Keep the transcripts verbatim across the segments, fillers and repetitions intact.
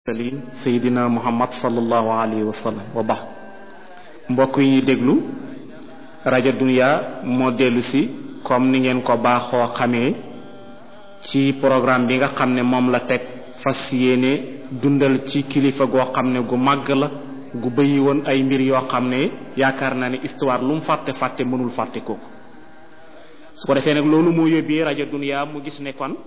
Seydina Muhammad sallallahu alayhi wa sallam wa baax mbokk yi déglu rajo Dunya moo dellu si comme ni ngeen ko baaxoo xamee ci programme bi nga xam ne moom la teg fas yéene dundal ci kilifa goo xam ne gu màgg la gu bëyi woon ay mbir yoo xam ne yaakaar naa ne histoire lu mu fàtte fàtte mënul fàtte kooku su ko defee nag loolu moo yóbbee rajo Dunya mu gis ne kon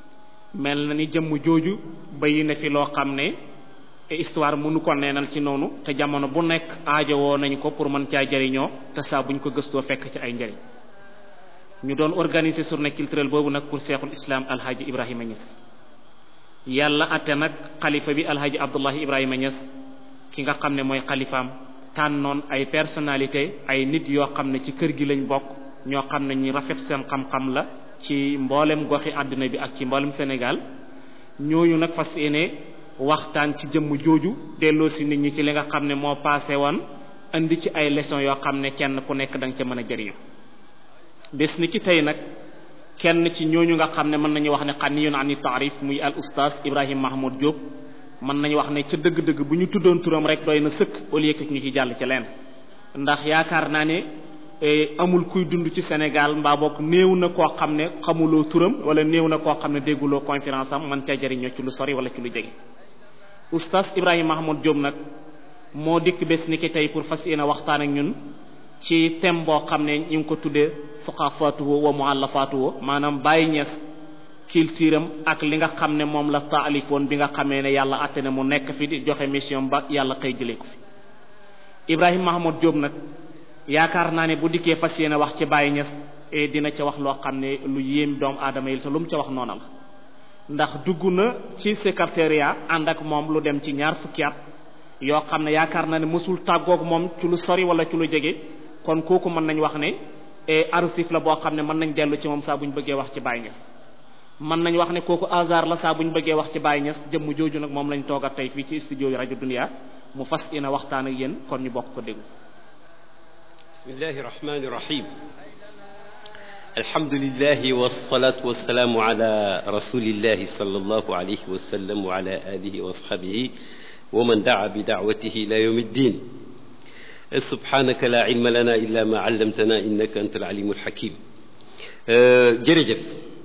mel na ni jëmm jooju bayi na fi loo xam ne histoire mënu ko neenal ci noonu te jamono bu nekk aajowoo nañ ko pour mën caa jëriñoo te saa buñ ko gëstoo fekk ci ay njëriñ ñu doon organiser journée culturelle boobu nag pour Cheikhul Islam Alhaji Ibrahima Niass yàlla atte nag xalifa bi Alhaji Abdullahi Ibrahima Niass ki nga xam ne mooy xalifaam tànnoon ay personnalité ay nit yoo xam ne ci kër gi lañ bokk ñoo xam ne ñi rafet seen xam-xam la ci mboolem goxi àdduna bi ak ci mboolem Sénégal ñooñu nag fas yéene waxtaan ci jëmm jooju delloo si nit ñi ci li nga xam ne moo passé woon indi ci ay leçons yoo xam ne kenn ku nekk da nga ca mën a jëriñu bés ni ci tey nag kenn ci ñooñu nga xam ne mën nañu wax ne xaniyun ani taarif muy al oustaz Ibrahima Mahmoud Diop mën nañu wax ne ca dëgg-dëgg bu ñu tuddoon turam rek doy na sëkk au lieu que ñu ci jàll ci leen ndax yaakaar naa ne amul kuy dund ci Sénégal mbaa bokk néew na koo xam ne xamuloo turam wala néew na koo xam ne dégguloo conférence am man ca jëriñoo ci lu sori wala ci lu jege oustaz Ibrahima Mahmoud Diop nag moo dikk bés ni ki tey pour fas yéene waxtaan ak ñun ci thème boo xam ne ñu ngi ko tuddee saqafatuhu wa muallafatuhu maanaam Baye Niass culture am ak li nga xam ne moom la taalifoon bi nga xamee ne yàlla atte ne mu nekk fi di joxe mission ba yàlla xëy jëlee ko fi Ibrahima Mahmoud Diop nag yaakaar naa ne bu dikkee fas yéene wax ci Baye Niass dina ca wax loo xam ne lu yéem doomu aadama yi te lu mu ca wax noona la ndax dugg na ci secrétariat ànd ak moom lu dem ci ñaar fukki at yoo xam ne yaakaar naa ne mësul tàggoog moom ci lu sori wala ci lu jege kon kooku mën nañ wax ne arusif la boo xam ne mën nañ dellu ci moom saa bu ñu bëggee wax ci Baye Niass mën nañ wax ne kooku hasard la saa bu ñu bëggee wax ci Baye Niass jëmm jooju nag moom lañ toogat tey fii ci studio yi rajo Dunya mu fas yéene waxtaan ak yéen kon ñu bokk ko déglu. bismillahi rahmani rahim alhamdulillahi wassalatu wassalamu ala rasulillahi sallallahu alayhi wa sallam wa ala alihi wa ashabihi wa man daa bi da'watihi ila yawmi ddin subhanaka la ilma lana illa ma allamtana innaka anta al-alimul hakim jërëjëf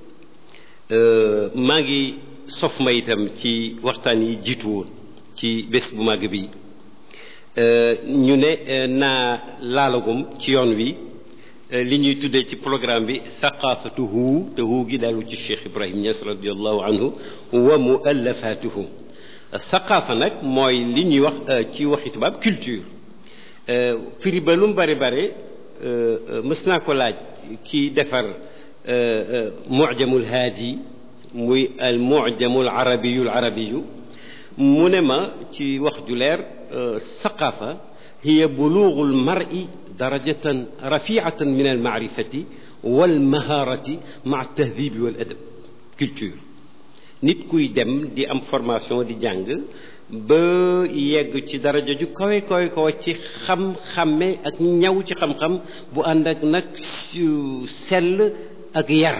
maa ngi sof ma itam ci waxtaan yi jiitu woon ci bés bu màgg bi ñu ne naa laalagum ci yoon wi li ñuy tuddee ci programme bi saqafatuhu te hu gi dalu ci Cheikh Ibrahim Niass radiallahu anhu wa muallafatuhu saqafa nag mooy li ñuy wax ci waxi tubaab culture firi ba lu mu bari bari mës naa ko laaj kii defar mu'jamul haadi muy al mu'jamul arabiyul arabiyu mu ne ma ci wax ju leer saqafa hiya bulughul mar'i darajatan rafi'atan min al ma'rifati wal maharati ma'a tahdhibi wal adab culture nit kuy dem di am formation di jàng ba yegg ci daraja ju kawe kawe kawe ci xam-xamme ak ñaw ci xam-xam bu ànd ak nag sell ak yar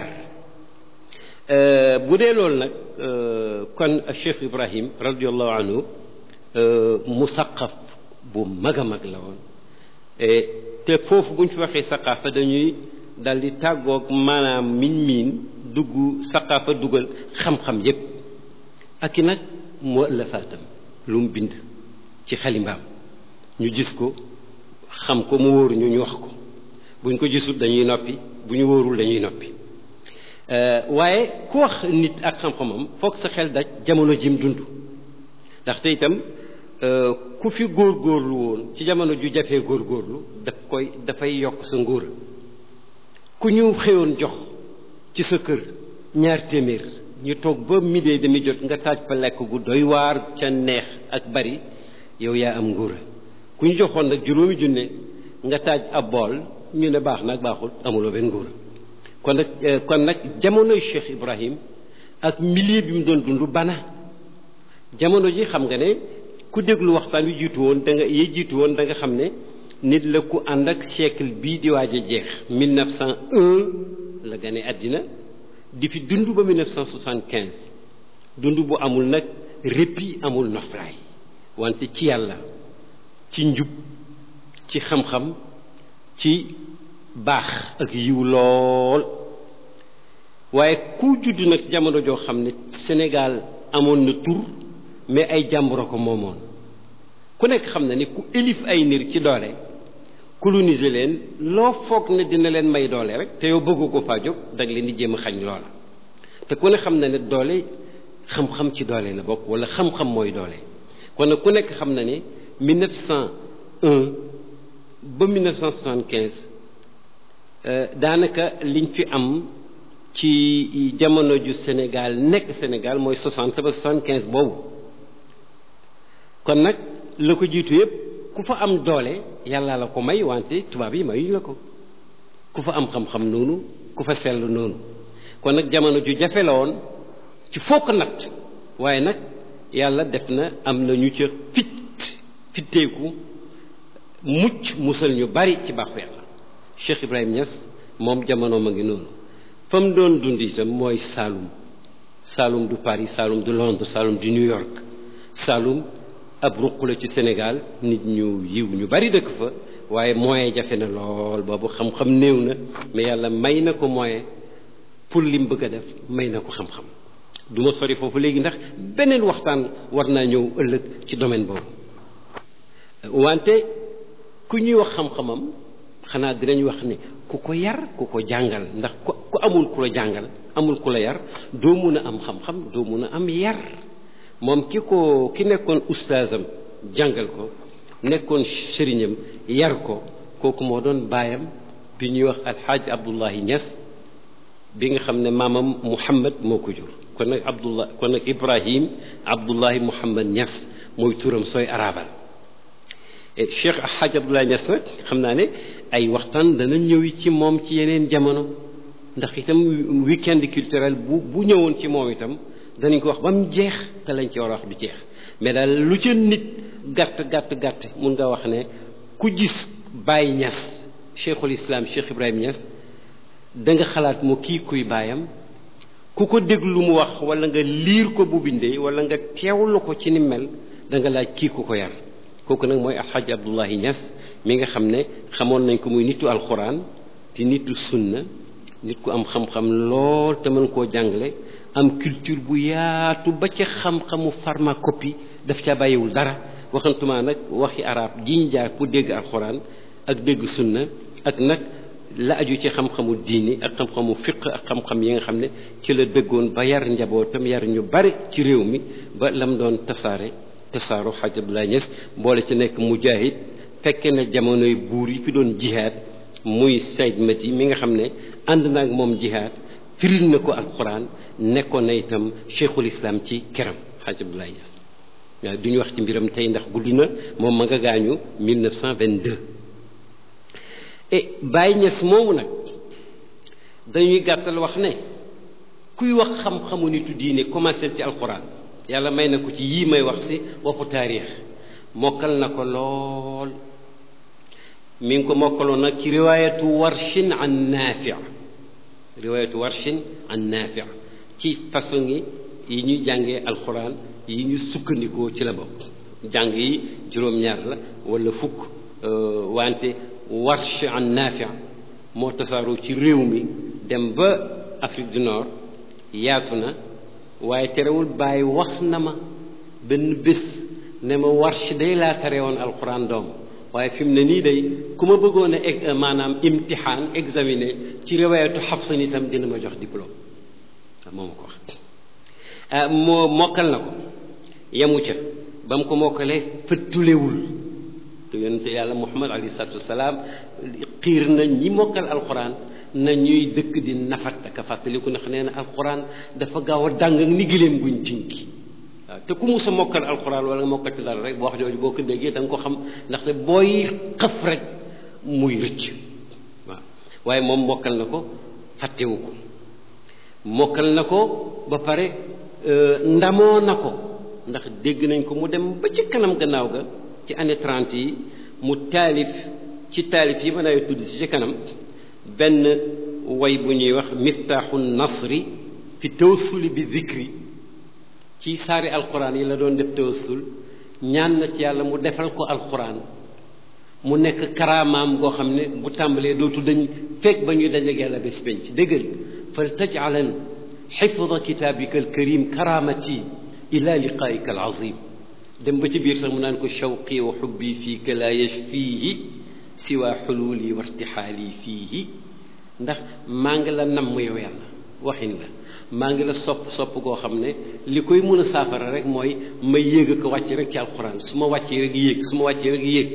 bu dee loolu nag kon Cheikh Ibrahim radiallahu anhu musaqaf bu mag a mag la woon te foofu buñ fi waxee saqaafa dañuy dal di tàggoog maanaam miin miin dugg saqaafa dugal xam-xam yépp ak i nag muallafaatam lu mu bind ci xalimbaam ñu gis ko xam ko mu wóoru ñu ñu wax ko buñ ko gisul dañuy noppi bu ñu wóorul dañuy noppi waaye ku wax nit ak xam-xamam foog sa xel daj jamono jim dund ndaxte itam ku fi góorgóorlu woon ci jamono ju jafee góorgóorlu daf koy dafay yokk sa ngóora ku ñu xëyoon jox ci sa kër ñaar téeméer ñu toog ba midee demi jot nga taaj fa lekk gu doy waar ca neex ak bari yow yaa am ngóora ku ñu joxoon nag juróomi junne nga taaj ab bool ñu ne baax nag baaxul amuloo benn ngóora kon nag kon nag jamonoy Cheikh Ibrahim ak milieu bi mu doon dund bana jamono ji xam nga ne ku déglu waxtaan wi jiitu woon da nga yi jiitu woon da nga xam ne nit la ku ànd ak siècle bii di waaj a jeex mille neuf cent un la gane àddina di fi dund ba mille neuf cent soixante-quinze dund bu amul nag répit amul noflaay wante ci yàlla ci njub ci xam-xam ci baax ak yiw lool waaye ku judd nag jamono joo xam ne Sénégal amoon na tur mais ay jàmbur ko moomoon ku nekk xam na ni ku élif ay nir ci doole coloniser leen loo foog ne dina leen may doole rek te yow bëggu ko faa jóg dag leen di jéem a xañ loola te ku ne xam na ne doole xam-xam ci doole la bokk wala xam-xam mooy doole kon nag ku nekk xam na ne mille neuf cent un ba mille neuf cent soixante-quinze daanaka liñ fi am ci jamono ju Sénégal nekk Sénégal mooy soixante ba soixante-quinze boobu kon nag la ko jiitu yëpp ku fa am doole yàlla la ko may wante tubaab yi mayuñ la ko ku fa am xam-xam noonu ku fa sell noonu kon nag jamono ju jafe la woon ci fokk natt waaye nag yàlla def na am na ñu ca fit fitteeku mucc musal ñu bari ci baaxu yàlla Cheikh Ibrahim Niass moom jamono ma ngi noonu fa mu doon dund itam mooy Saloum Saloum du Paris Saloum du Londres Saloum du New York Saloum ab ruq la ci Sénégal nit ñu yiw ñu bari dëkk fa waaye moyen jafe na lool boobu xam-xam néew na mais yàlla may na ko moyen pour lim bëgg a def may na ko xam-xam du ma sori foofu léegi ndax beneen waxtaan war naa ñëw ëllëg ci domaine boobu wante ku ñuy wax xam-xamam xanaa dinañ wax ne ku ko yar ku ko jàngal ndax ku ku amul ku la jàngal amul ku la yar doo mun a am xam-xam doo mun a am yar moom ki ko ki nekkoon ustaasam jàngal ko nekkoon sëriñam yar ko kooku moo doon baayam bi ñuy wax alxaaj Abdullahi Niass bi nga xam ne maamam Muhammad moo ko jur kon nag Abdullah kon nag Ibrahim Abdullahi Muhammad Niass mooy turam sooy arabal et Cheikh alxaaj Abdullahi Niass nag xam naa ne ay waxtaan dana ñëwi ci moom ci yeneen jamono ndax itam weekend culturel bu bu ñëwoon ci moom itam danañ ko wax ba mu jeex te lañ ci war a wax du jeex mais daal lu ca nit gàtt gàtt gàtt mun nga wax ne ku gis Baye Niass cheikhul islam Cheikh Ibrahim Niass da nga xalaat mu kii kuy baayam ku ko déglu mu wax wala nga liir ko bu bindee wala nga teewlu ko ci ni mel da nga laaj kii ku ko yar kooku nag mooy alxaaji Abdullahi Niass mi nga xam ne xamoon nañ ko muy nitu alxuraan di nitu sunna nit ku am xam-xam lool te mën koo jàngale am culture bu yaatu ba ca xam-xamu pharmacopée daf ca bàyyiwul dara waxantuma nag waxi arab jiñ jaar pour dégg alxuraan ak dégg sunna ak nag la aju ci xam-xamu diini ak xam-xamu fiq ak xam-xam yi nga xam ne ci la dëggoon ba yar njabootam yar ñu bari ci réew mi ba lam doon tasaare tasaaru Xaaj Abdoulaye Niass boole ci nekk mujahid fekke na jamonoy buur yi fi doon jihaad muy Sayd Mati mi nga xam ne ànd naag moom jihaad firil na ko alquran nekkoon na itam cheikhul islam ci keram Xaaj Abdoulaye Niass waaw du ñu wax ci mbiram tey ndax gudd na moom ma nga gaañu mille neuf cent vingt-deux et Baye Niass moomu nag dañuy gàttal wax ne kuy wax xam-xamu nitu diine commencé ci alquran yàlla may na ko ci yii may wax si waxu taarix mokkal na ko lool mi ngi ko mokkaloon nag ci riwaayatu warshin an naafi riwaayatu warshin an naafi ci façon yi yi ñuy jàngee alxuraan yi ñu sukkandikoo ci la bokk jàng yi juróom-ñaar la wala fukk wante warsh an naafi moo tasaaroo ci réew mi dem ba Afrique du Nord yaatu na waaye terewul bàyyi wax na ma benn bés ne ma warsh day laa tere woon alxuraan doom waaye fi mu ne nii day ku ma bëggoon a egg maanaam imtixaan examiner ci riwaayatu Xafsa itam dina ma jox diplôme waaw moo ma ko wax moo mokkal na ko yemu ca ba mu ko mokkalee fëttulewul te yonente yàlla Muhammad alayhi salaatu wasalaam xiir na ñi mokkal alxuraan na ñuy dëkk di nafat ak a fàttaliku ndax nee na alxuraan dafa gaaw a dàng ak ni gileem guñ tinki waaw te ku musa mokkal alxuraan wala nga mokkati dara rek boo wax jooju boo ko déggee da nga ko xam ndaxte booy xëf rek muy rëcc waaw waaye moom mokkal na ko fàttewu ko mokkal na ko ba pare ndamoo na ko ndax dégg nañ ko mu dem ba ci kanam gannaaw ga ci année trente yi mu taalif ci taalif yi mën a tudd si ci kanam benn way bu ñuy wax miftaaxu nasri fi tawsuli bi zikri ci saari alquran yi la doon def tawassul ñaan na ci yàlla mu defal ko alquran mu nekk karaamaam goo xam ne bu tàmbalee dootu dañ fekk ba ñuy dajeeg yàlla bés penc déggal fal tajcalan xifda kitaabika alkarim karaamati ila liqaika alazim dem ba ci biir sax mu naan ko shawqi wa xubbi fiika la yashfihi siwa xululi wa irtixaali fiihi ndax maa ngi la namm yow yàlla waxin la maa ngi la sopp sopp goo xam ne li koy mën a saafara rek mooy ma yéeg a ko wàcc rek ci alquran su ma wàccee rek yéeg su ma wàccee rek yéeg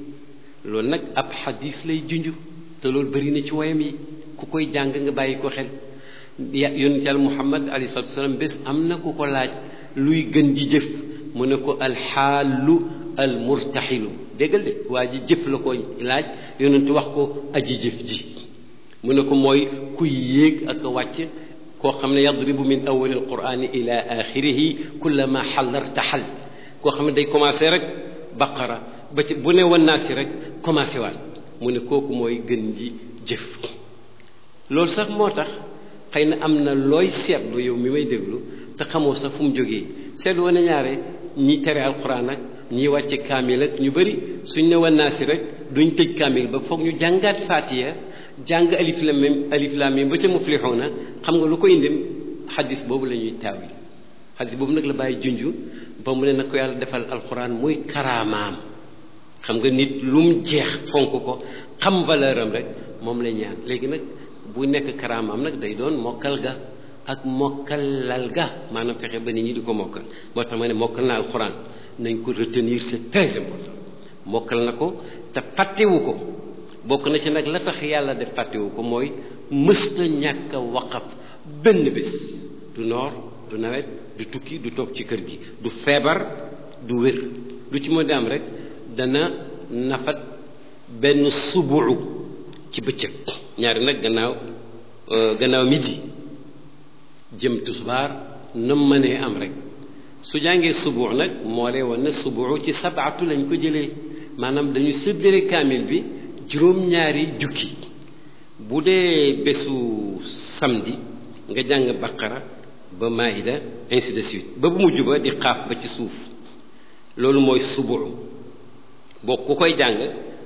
loolu nag ab xadis lay junj te loolu bëri na ci woyam yi ku koy jàng nga bàyyi ko xel yonent yàlla Muhammad alayhi salaatu wasalaam bés am na ku ko laaj luy gën ji jëf mu ne ko alxaalu almurtaxilu déggal de waa ji jëf la ko laaj yonent wax ko aji jëf ji mu ne ko mooy kuy yéeg ak a wàcc koo xam ne yadribu min awali alqurani ila axirihi kullama xallartaxal koo xam ne day commencé rek baqara ba ci bu ne wan naa si rek commencé waat mu ne kooku mooy gën ji jëf loolu sax moo tax xëy na am na looy seetlu yow mi may déglu te xamoo sax fu mu jógee seetlu wane ñaare ñi tere alquran ak ñi wàcce kaamil ak ñu bëri suñ ne wan naa si rek duñ tëj kaamil ba foog ñu jàngaat fatiha jàng alif lam mim alif lam mim ba ca muflixuuna xam nga lu ko indim xadis boobu la ñuy taawil xadis boobu nag la bàyyi junju ba mu ne na ko yàlla defal alquran muy karaamaam xam nga nit lu mu jeex fonk ko xam valeur am rek moom la ñaan léegi nag bu nekk karaamaam nag day doon mokkal ga ak mokkalal ga maanaam fexe ba nit ñi di ko mokkal moo tax ma ne mokkal na alquran nañ ko retenir c'est très important mokkal na ko te fàttewu ko bokk na ci nag la tax yàlla def fàttewu ko mooy mësta ñàkk a waqaf benn bés du noor du nawet du tukki du toog ci kër gi du feebar du wér lu ci mën di am rek dana nafat benn subuu ci bëccëg ñaari nag gannaaw gannaaw midi jëm tisbaar nam mënee am rek su jàngee subuu nag moo lay woon ne subuu ci sabaatu lañ ko jëlee maanaam dañu séddale kaamil bi juróom-ñaari jukki bu dee bésu samedi nga jàng baqara ba maida ainsi de suite ba bu mujj ba di xaaf ba ci suuf loolu mooy subuu boo ku koy jàng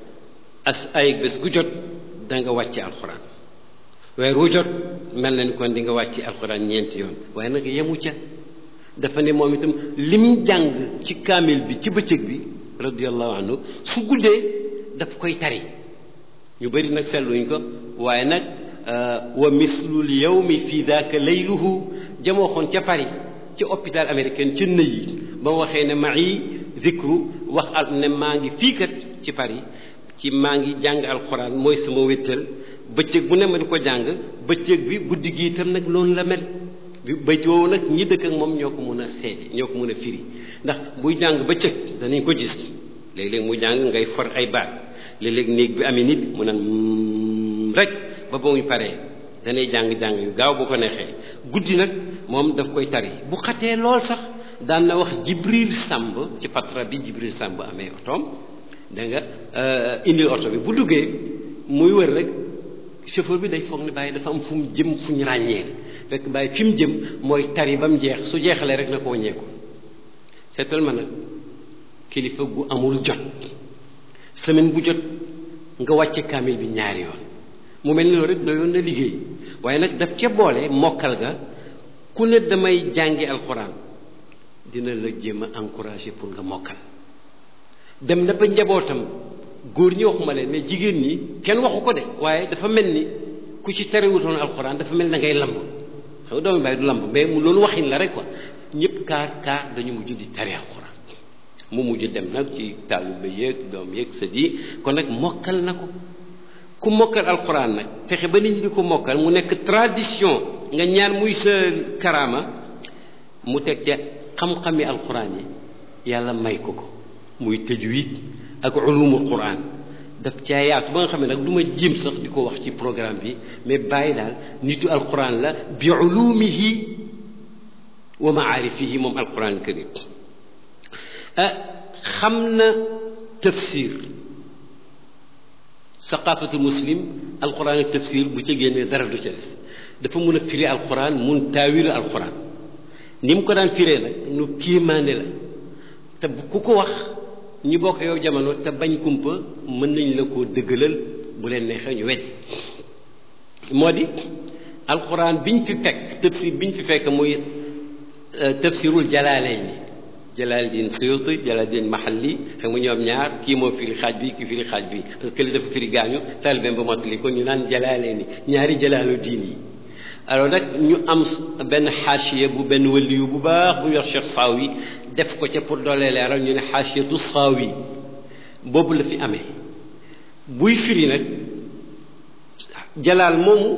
as ay bés gu jot da nga wàcce alxuraan weer wu jot mel na ni kon di nga wàcce alxuraan ñeenti yoon waaye nag yemu ca dafa ne moom itam lim jàng ci kaamil bi ci bëccëg bi radiyallahu anhu su guddee daf koy tari ñu bëri nag seetluñ ko waaye nag wa mislul yawmi fi daaka layluhu jamoo xoon ca Paris ci hôpital américain ca nëy yi ba waxee ne ma'i zikru wax al ne maa ngi fii kat ci Paris ci maa ngi jàng alxuraan mooy sama wéttal bëccëg bu ne ma di ko jàng bëccëg bi guddi gi itam nag loolu la mel bi bayt woowu nag ñi dëkk ak moom ñoo ko mën a seede ñoo ko mën a firi ndax buy jàng bëccëg danañ ko gis léeg-léeg muy jàng ngay for ay baat léeg-léeg néeg bi amee nit mu naan rek ba ba muy paree danay jàng-jàng yu gaaw bu ko neexee guddi nag moom daf koy tari bu xatee lool sax daan na wax Jibril Samb ci patra bi Jibril Samb amee otoom da nga indil oto bi bu duggee muy wër rek chauffeur bi day foog ne bàyyi dafa am fu mu jëm fu ñu ràññee fekk bàyyi fi mu jëm mooy tari ba mu jeex su jeexalee rek na ko wàññeeku seetal ma nag kilifa gu amul jot semaine bu jot nga wàcce kaamil bi ñaari yoon mu mel ni loolu rek doyoon na liggéey waaye nag daf ca boole mokkal ga ku ne damay jàngi alxuraan dina la jéem a encourager pour nga mokkal dem na ba njabootam góor ñi waxuma leen mais jigéen ñi kenn waxu ko de waaye dafa mel ni ku ci terewutoon alxuraan dafa mel na ngay lamb xam nga doomi bàyyi du lamb mais mu loolu waxin la rek quoi ñëpp kaar kaar dañu mujj di tari alxuraan mu mujj dem nag ci taalibe yeeg doom yeeg sët yi kon nag mokkal na ko ku mokkal alxuraan nag fexe ba nit ñi di ko mokkal mu nekk tradition nga ñaan muy sa karaama mu teg ca xam-xami alxuraan yi yàlla may ko ko muy tajwid ak ulumul quran daf caa yaatu ba nga xam ne nag du ma jéem sax di ko wax ci programme bi mais bàyyi daal nitu alquran la bi ulumihi wa maarifihi moom alquran alkarim ah xam na tafsir saqafatu muslim alquran ak tafsir bu ca génnee dara du ca des dafa mun a firi alquran mun taawilu alquran ni mu ko daan firee nag nu kiimaane la te ku ko wax ñi bokk yow jamono te bañ kumpa mën nañ la koo dëggalal bu leen neexee ñu wecc moo di alquran biñ fi fekk tafsir biñ fi fekk muy tafsirul jalaalayni Jalaaluddin Suyuti Jalaaluddin Mahalli xam nga ñoom ñaar kii moo firi xaaj bi kii firi xaaj bi parce que li dafa firi gaañu taalibeem ba mottali ko ñu naan Jalaalayni ñaari Jalaaluddin yi alors nag ñu am benn xaasiya bu benn waliyu bu baax bu ñu wax Cheikh Saawi def ko ca pour doole leeral ñu ne xaasiyatu Saawi boobu la fi amee buy firi nag jalaal moomu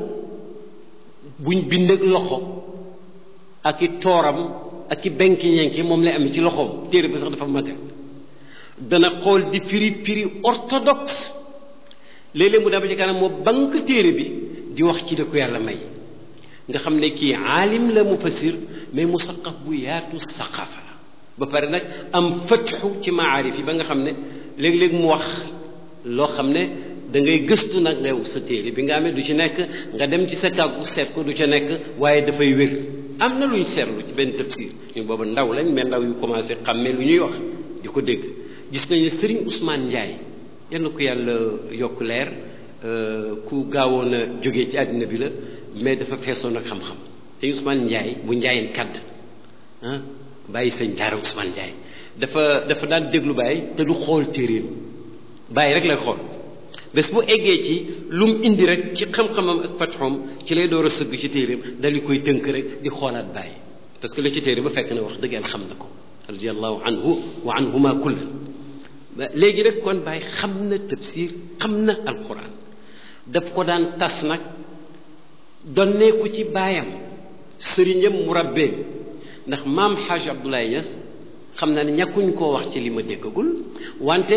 buñ bind ak loxo ak i tooram ak i benki ñenki moom lay amee ci loxoom téere bi sax dafa màggat dana xool di firi firi orthodoxe léeg-léeg mu dem ba ci kanam moo banque téere bi di wax ci da ko yàlla may nga xam ne kii aalim la mufassir mais musaqaf bu yaatu saqafa la ba pare nag am fatxu ci maarif yi ba nga xam ne léeg-léeg mu wax loo xam ne da ngay gëstu nag nga sa téere bi nga amee du ci nekk nga dem ci sa kàggu seet ko du ca nekk waaye dafay wér am na luñ seetlu ci benn tafsir ñun booba ndaw lañ mais ndaw yu commencé xàmmee lu ñuy wax di ko dégg gis nañ ne Serigne Ousmane Ndiaye yal na ko yàlla yokk leer ku gaawoon a jógee ci àddina bi la mais dafa feesoon ak xam-xam Serigne Ousmane Ndiaye bu Ndiayeen kadd ah bàyyi sëñ daara Ousmane Ndiaye dafa dafa daan déglu bàyyi te du xool téeréem bàyyi rek lay xool bés bu eggee ci lu mu indi rek ci xam-xamam ak fatxoom ci lay door a sëgg ci téeréem dal di koy tënk rek di xoolaat bàyyi parce que la ci téere ba fekk na wax dëgg yàlla xam na ko radiyallahu anhu wa anhuma kullan léegi rek kon bàyyi xam na tafsir xam na alquran daf ko daan tas nag donneeku ci baayam sëriñam murabbeen ndax maam Xaaj Abdoulaye Niass xam naa ne ñàkkuñ koo wax ci li ma déggagul wante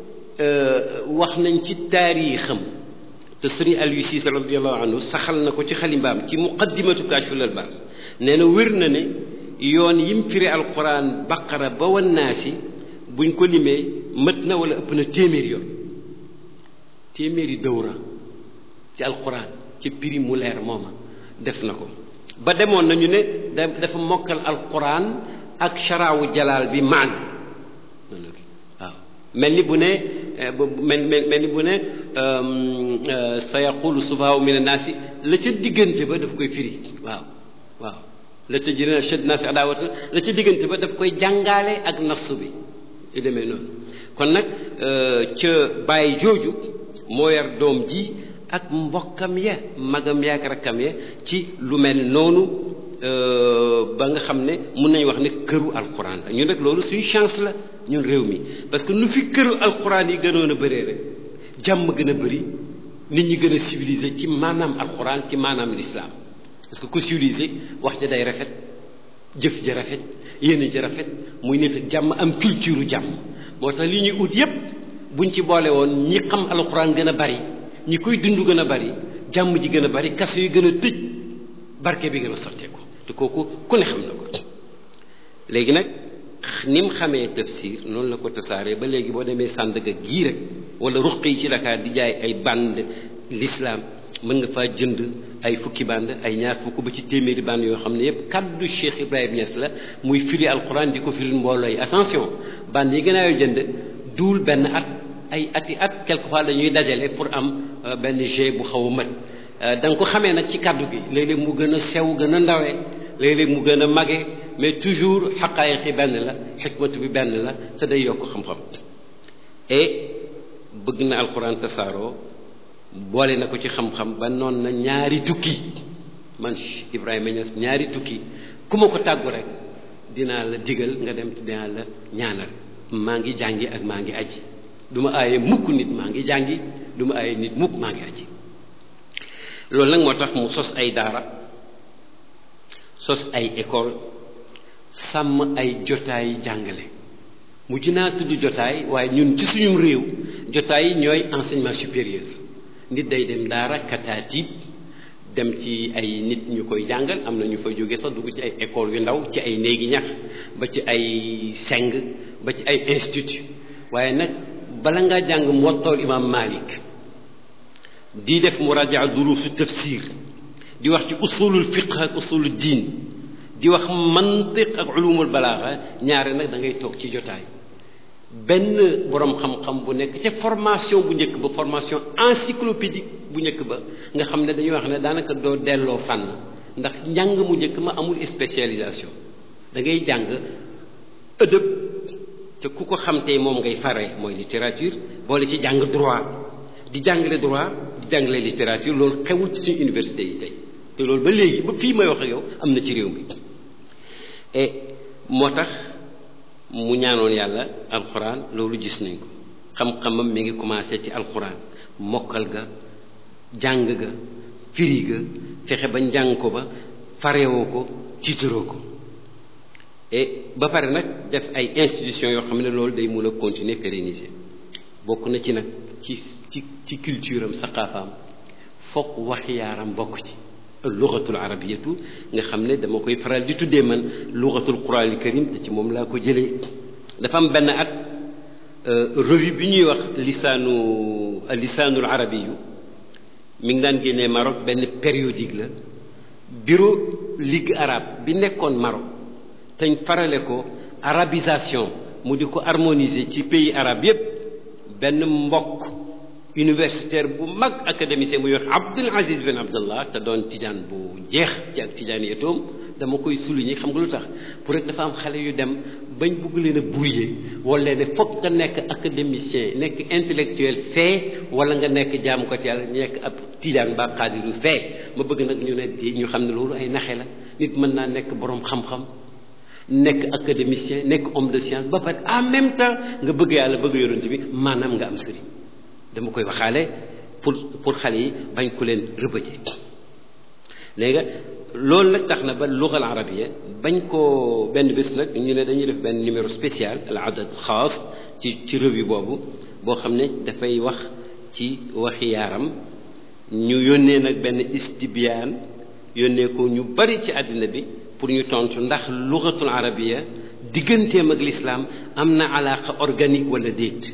wax nañ ci taarixam te sëriñ Aliou Cissé radiyallahu anhu saxal na ko ci xalimbaam ci muqaddimatu Kaashiful Albaas nee na wér na ne yoon yim firi alquran baqara ba wan naasi buñ ko limee mët na wala ëpp na téeméeri yoon téeméeri dawra ci alquran ci piri mu leer mooma def na ko ba demoon nañu ne dafa mokkal alquran ak sharaawu jalaal bi maan waaw mel ni bu ne mel mel ni bu ne sa yaqulu sufahaau min annaasi la ca diggante ba daf koy firi waaw waaw la tajiduna ashadda naasi adaawatan la ca diggante ba daf koy jàngaale ak nass bi yu demee noonu kon nag ca bàyyi jooju moo yar doom ji ak mbokkam ya magam ya ak rakkam ya ci lu mel noonu ba nga xam ne mun nañu wax ne këru alquran la ñun rek loolu suñu chance la ñun réew mi parce que nu fi këru alquran yi gënoon a bëree rek jàmm gën a bëri nit ñi gën a civilisé ci maanaam alquran ci maanaam l'islam parce que ku civilisé wax ja day rafet jëf ja rafet yéene ja rafet muy nit ak jàmm am culture jàmm moo tax li ñuy ut yépp buñ ci boole woon ñi xam alquran gën a bari ñi koy dund gën a bari jàmm ji gën a bari kaso yi gën a tëj barke bi gën a sotteeku te kooku ku ne xam na ko léegi nag ni mu xamee tafsir noonu la ko tasaaree ba léegi boo demee Sandaga gii rek wala ruq yi ci Dakar di jaay ay bande l'islam mën nga faa jënd ay fukki bande ay ñaar fukk ba ci téeméeri bande yoo xam ne yépp kaddu Cheikh Ibrahima Niass la muy firi alquran di ko firi mbooloo yi attention bande yi gën a yoo jënd duul benn at ay ati at quelquefois dañuy dajale pour am benn jet bu xaw a mët da nga ko xamee nag ci kaddu gi léeg-léeg mu gën a sew gën a ndawee léeg-léeg mu gën a mage mais toujours xaqaayiq yi benn la xikmatu bi benn la te day yokk xam-xam et bëgg na alquran tasaaroo boole na ko ci xam-xam ba noon na ñaari tukki man Ibrahima Niass ñaari tukki ku ma ko tàggu rek dinaa la digal nga dem te dinaa la ñaanal maa ngi jàngi ak maa ngi aji du ma aaye mukk nit maa ngi jàngi du ma aaye nit mukk maa ngi aji loolu nag moo tax mu sos ay daara sos ay école sàmm ay jotaay jàngale mujj naa tudd jotaay waaye ñun ci suñu réew jotaay yi ñooy enseignement supérieur nit day dem daara kataatib dem ci ay nit ñu koy jàngal am na ñu fay jógee sax dugg ci ay école yu ndaw ci ay néegi ñax ba ci ay seng ba ci ay institut waaye nag bala ngaa jàng Muwatta imam Malik di def murajaa durusu tafsir di wax ci usulul fiqh ak usulul diin di wax mantiq ak ulumul balaaxa ñaare nag da ngay toog ci jotaay benn borom xam-xam bu nekk ca formation bu njëkk ba formation encyclopédique bu njëkk ba nga xam ne dañuy wax ne daanaka doo delloo fànn ndax njàng mu njëkk ma amul spécialisation da ngay jàng ëdëb te ku ko xam tey moom ngay fare mooy littérature boole ci jàng droit di jàngale droit di jàngale littérature loolu xewul ci suñu université yi tey te loolu ba léegi ba fii may wax ak yow am na ci réew mi et moo tax mu ñaanoon yàlla alxuraan loolu gis nañ ko xam-xamam mi ngi commencé ci alxuraan mokkal ga jàng ga firi ga fexe ba njàng ko ba farewoo ko tiitaroo ko et ba pare nag def ay institutions yoo xam ne loolu day mun a continuer pérenniser bokk na ci nag ci ci ci culture am saqaafaam fokk wax yaaram bokk ci lugatul arabiyatu nga xam ne dama koy faral di tuddee man lugatul quranil karim te ci moom laa ko jëlee dafa am benn at revue bi ñuy wax lisaanu lisaanul arabiyu mi ngi daan génnee Maroc benn périodique la bureau ligue arabe bi nekkoon Maroc teñ farale ko arabisation mu di ko harmoniser ci pays arabe yépp benn mbokk universitaire bu mag académicien muy wax Abdul Aziz bin Abdallah te doon tijaan bu jeex ci ak tijaan yetoom dama koy souligner xam nga lu tax pour rek dafa am xale yu dem bañ bugg leen a brouiller wala ne fokk nga nekk académicien nekk intellectuel fee wala nga nekk jaamu ko ci yàlla nekk ab tijaan ba xaadiru fee ma bëgg nag ñu ne ñu xam ne loolu ay naxe la nit mën naa nekk borom xam-xam nekk académicien nekk homme de science ba pare en même temps nga bëgg yàlla bëgg yonent bi maanaam nga am sëriñ dama koy waxaale pour pour xale yi bañ ku leen rëbëje léegi loolu nag tax na ba lugal arabia bañ koo benn bés nag ñu ne dañuy def benn numéro spécial al adad xaas ci ci revue boobu boo xam ne dafay wax ci waxi yaaram ñu yónnee nag benn istibiyaan yónnee ko ñu bari ci àddina bi pour ñu tontu ndax lugatul arabia digganteem ak l'islam am na alaqa organique wala déet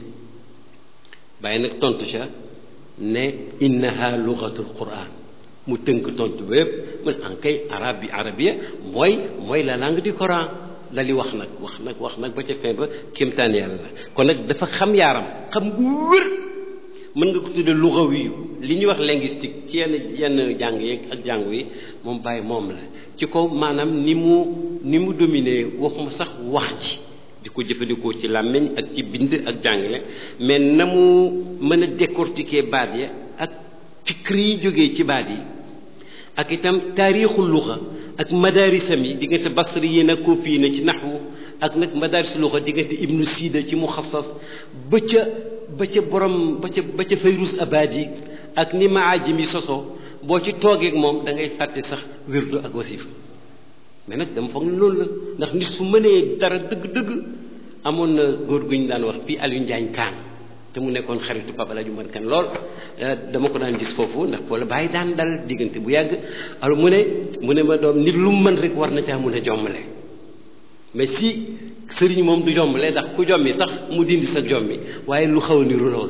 bàyyi nag tontu ca ne innaha lugatul quran mu tënk tontu ba yépp mu ne ankay arabi arabia mooy mooy la langue du coran la li wax nag wax nag wax nag ba ca fin ba kéemtaan yàlla la kon nag dafa xam yaaram xam gu wér mën nga ko tudde lugawi li ñuy wax linguistique ci yenn yenn jàng yeeg ak jàngu yi moom bàyyi moom la ci kaw maanaam ni mu ni mu dominé waxuma sax wax ci di ko jëfandikoo ci làmmiñ ak ci bind ak jàngale mais na mu mën a décortiquer baat ya ak fikri yi jógee ci baat yi ak itam taarixul luxa ak madarisam yi diggante basri yi nag koofi yi na ci naxwu ak nag madaris luxa diggante ibnu sida ci muxassas ba ca ba ca borom ba ca ba ca fayrus abadi ak ni maajim yi soso boo ci toogeeg moom da ngay fàtte sax wirdu ak wasifa mais nag dama foog ne loolu la ndax nit su mënee dara dëgg-dëgg amoon na góor gu ñu daan wax fii Aliou Njaañ Kaan te mu nekkoon xaritu Papa La Jumat Kan lool dama ko daan gis foofu ndax foo la bàyyi daan dal diggante bu yàgg alors mu ne mu ne ma doom nit lu mu mën rek war na caa mun a jommale mais si sëriñ moom du jommale ndax ku jommi sax mu dindi sa jommi waaye lu xaw a niru loolu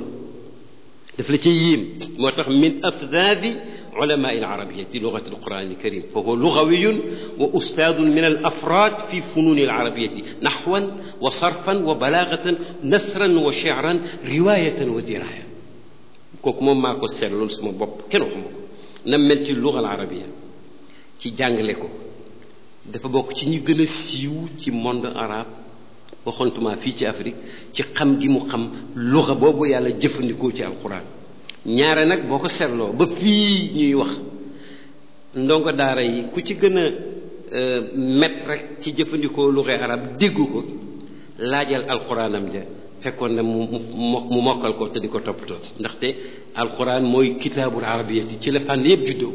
daf la ci yiim moo tax min afdaadi علماء العربية لغة القرآن الكريم فهو لغوي وأستاذ من الأفراد في فنون العربية نحوا وصرفا وبلاغة نثرا وشعرا رواية ودراية كوك موم ماكو سيرلول سما بوب كين وخمكو نمل ci اللغة العربية ci jàngale ko dafa bokk ci ñi gën a siiw ci monde arabe waxontuma fii ci Afrique ci xam gi mu xam luga boobu yàlla jëfandikoo ci alquran ñaare nag boo ko seetloo ba fii ñuy wax ndongo daara yi ku ci gën a met rek ci jëfandikoo luxe arab déggu ko laajal alxuraanam ja fekkoon na mu mu mokkal ko te di ko toppatoo ndaxte alxuraan mooy kitaabul arabiyati ci la fànn yëpp juddoo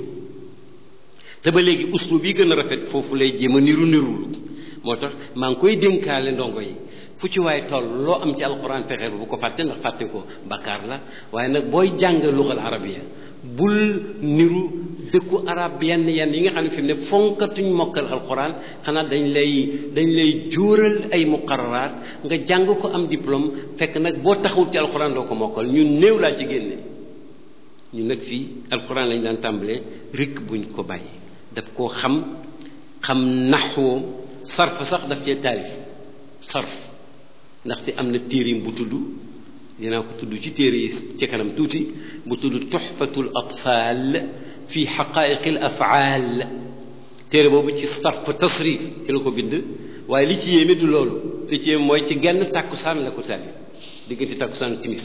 te ba léegi uslu bi gën a rafet foofu lay jéem a niru nirulu moo tax maa ngi koy dénkaale ndongo yi fu ci waay toll loo am ci alquran fexeel bu ko fàtte ndax fàtte ko bakkaar la waaye nag booy jàng lugal arabiya bul niru dëkku arab yenn yenn yi nga xam ne fi mu ne fonkatuñ mokkal alquran xanaa dañ lay dañ lay jóoral ay muqararaat nga jàng ko am diplôme fekk nag boo taxawul ci alquran doo ko mokkal ñun néew laa ci génne ñu nag fii alquran lañ daan tàmbalee rikk buñ ko bàyyi daf koo xam xam naxwoom sarf sax daf cee taalif sarf ndaxte am na téerim bu tudd dinaa ko tudd ci téere yi ci kanam tuuti bu tudd tuxfatul atfal fi xaqaiq al afaal téere boobu ci sarf tasrif ci la ko bind waaye li ci yéeme du loolu li ci yéeme mooy ci genn tàkkusaan la ko taalif diggante tàkkusaan timis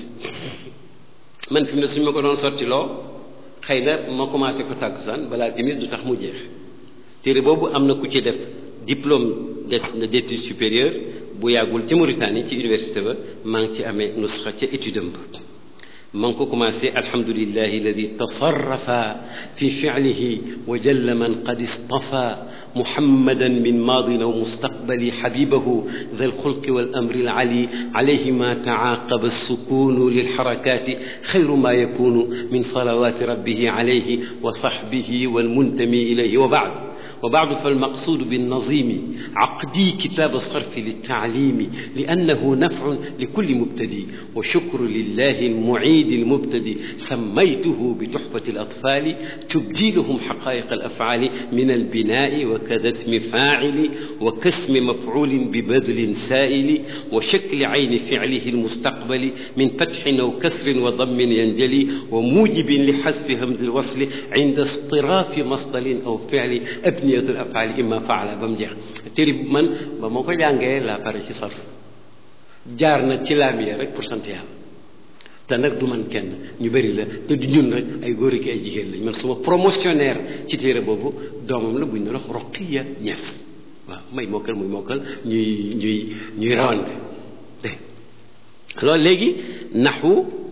man fi mu ne suñu ma ko doon sorti loo xëy na ma commencé ko tàkkusaan balaa timis du tax mu jeex téere boobu am na ku ci def diplôme d'études supérieures bu yàggul ci Mauritanie ci université ba maa ngi ci amee nusxa ca étude am ba maa ngi ko commencé alhamdulillahi alladi tasarrafa fi fi'lihi wa jalla man qad istafa محمدا من ماض أو مستقبل حبيبه ذا الخلق والأمر العلي عليه ما تعاقب السكون للحركات خير ما يكون من صلوات ربه عليه وصحبه والمنتمي إليه وبعد وبعد فالمقصود بالنظيم عقدي كتاب الصرف للتعليم لأنه نفع لكل مبتدي وشكر لله المعيد المبتدي سميته بتحفة الأطفال تبدي لهم حقائق الأفعال من البناء وكذا اسم فاعل وكاسم مفعول ببذل سائل وشكل عين فعله المستقبل من فتح أو كسر وضم ينجلي وموجب لحذف همز الوصل عند اصطراف مصدر أو فعل أبنية الأفعال إما فعل بمجح تريب من بموكو جانجي لا بارشي صرف جارنا تلامي رك pourcentage te nag du man kenn ñu bëri la te du ñun rek ay góor ak ay jigéen lañ man suma promotionnaire ci téere boobu doomam la buñ ne wax Roqiya Ñas waaw may mokkal muy mokkal ñuy ñuy ñuy rawante dégg loolu léegi naxu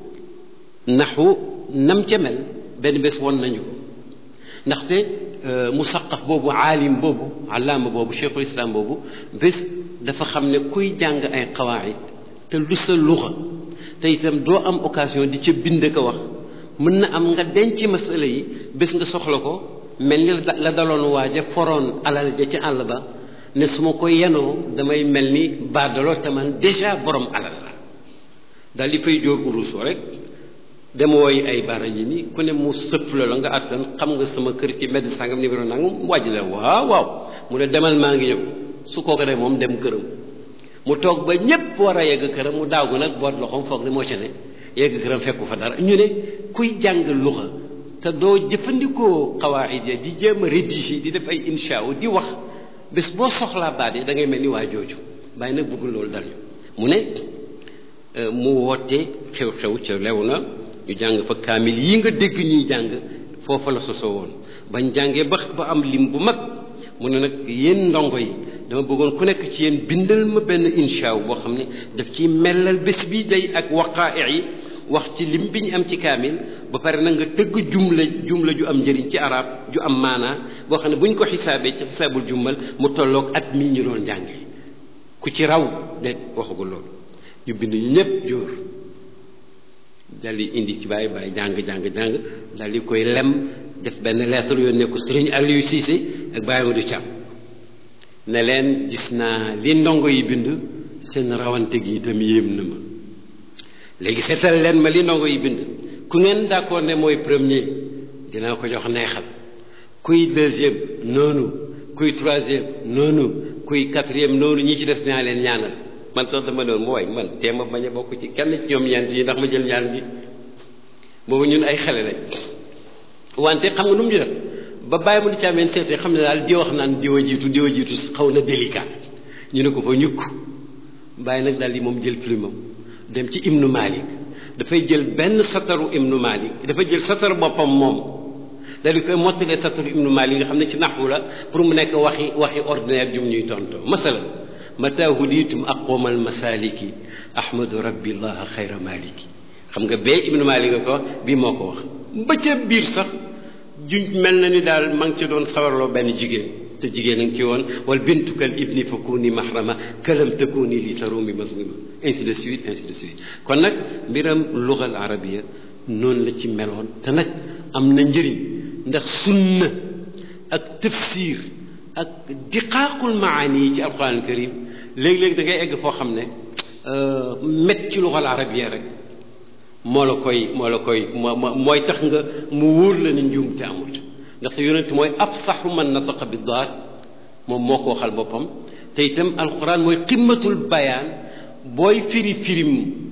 naxu nam ca mel benn bés won nañu ko ndaxte musaqaf boobu aalim boobu allaama boobu cheikhul islam boobu bés dafa xam ne kuy jàng ay qawaid te lu sa luxa te itam doo am occasion di ca bind ko wax mën na am nga denc masala yi bés nga soxla ko mel ni la daloon waaja foroon alal ja ci àll ba ne su ma ko yenoo damay mel ni baadaloo te man déjà borom alal la daal di fay jóor urusoo rek dem wooyi ay bara ñi ni ku ne mu sëpp la nga àttan xam nga sama kër ci mbedd sangam numéro nangam wàjj la waaw waaw mu ne demal maa ngi ñëw su kooku de moom dem këram mu toog ba ñépp war a yegg këram mu daagu nag boot loxoom foog ne moo ci ne yegg këram fekku fa dara ñu ne kuy jàng luxa te doo jëfandikoo xawaid ya di jéem a rédiger di def ay insha di wax bés boo soxlaa baat yi da ngay mel ni waa jooju bàyyi nag bëggul loolu dal mu ne mu woote xew-xew ca lew na ñu jàng fa kaamil yi nga dégg ñuy jàng foofa la sosoo woon bañ jàngee ba ba am lim bu mag mu ne nag yéen ndongo yi dama bëggoon ku nekk ci yéen bindal ma benn insha boo xam ne daf ci melal bés bi day ak waqaa'i yi wax ci lim bi ñu am ci kaamil ba pare nag nga tëgg jumla jumla ju am njëriñ ci arab ju am maanaa boo xam ne bu ñu ko xisaabee ci xisaabul jummal mu tolloog at mii ñu doon jàngee ku ci raw déet waxagul loolu ñu bind ñu ñëpp jóor dal di indi ci bàyyi bàyyi jàng jàng jàng dal di koy lem def benn lettre yónnee ko Sëriñ Aliou Cissé ak Baye Modou Thiam ne leen gis naa li ndongo yi bind seen rawante gi itam yéem na ma léegi seetal leen ma li ndongo yi bind ku ngeen d'accord ne mooy premier dinaa ko jox neexal kuy deuxième noonu kuy troisième noonu kuy quatrième noonu ñi ci des naa leen ñaanal man sax dama doon mooy man teema bañ a bokk ci kenn ci ñoom ñeent yi ndax ma jël ñaan bi boobu ñun ay xale lañ wante xam nga nu mu ñu def ba bàyyi mu di caameen seetee xam ne daal di wax naan diwa jiitu diwa jiitu xaw na délicat ñu ne ko fa ñukk bàyyi nag daal di moom jël plumam dem ci Ibnu Malik dafay jël benn sataru Ibnu Malik dafay jël sataru boppam moom daal di koy mottalee sataru Ibnu Malik nga xam ne ci naxwu la pour mu nekk waxi waxi ordinaire jum ñuy tontoo masalan mata huditum aqwamal masaliki ahmadu rabbi llaha xayra maliki xam nga bee Ibnu Malik nga ko wax bii moo ko wax ba ca biir sax juñ mel na ni daal ma ngi ci doon sawarloo benn jigéen te jigéen a ngi ci woon wal bintu kal ibni fa kuni mahrama kalam takuni li tarumi maslima ainsi de suite ainsi de suite kon nag mbiram lugal arabia noonu la ci meloon te nag am na njëriñ ndax sunna ak tafsir ak diqaaqul maani yi ci alquran karim léegi-léegi da ngay egg foo xam ne met ci lugal arabia rek moo la koy moo la koy moo mooy tax nga mu wóor la ne njuum te amut ndaxte yonent mooy afsaxu man nataqa bi daal moom moo ko waxal boppam te itam alquran mooy qimmatul bayaan booy firi firim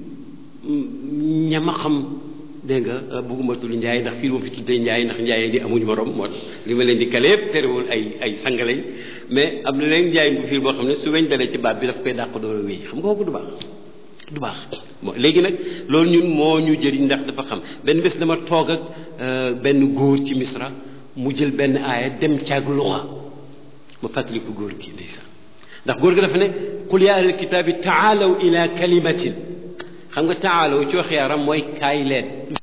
ñama xam dégg nga bëgguma tudd njaay ndax fii ma fi tuddee njaay ndax njaay di amuñ morom moo tax li ma leen di kale yëpp terewul ay ay sangalañ mais am na leen njaay bu fiir boo xam ne su weñ dalee ci baat bi daf koy dàq door a wéy xam nga kooku du baax du baax bon léegi nag loolu ñun moo ñu jëriñ ndax dafa xam benn bés dama toog ak benn góor ci misra mu jël benn aaya dem caag luxa ma fàttaliku góor gi ndeysaan ndax góor gi dafa ne qul yaa ahlal kitaabi taalaw ila kalimatin xam nga taalaw ci wax yaram mooy kaay leen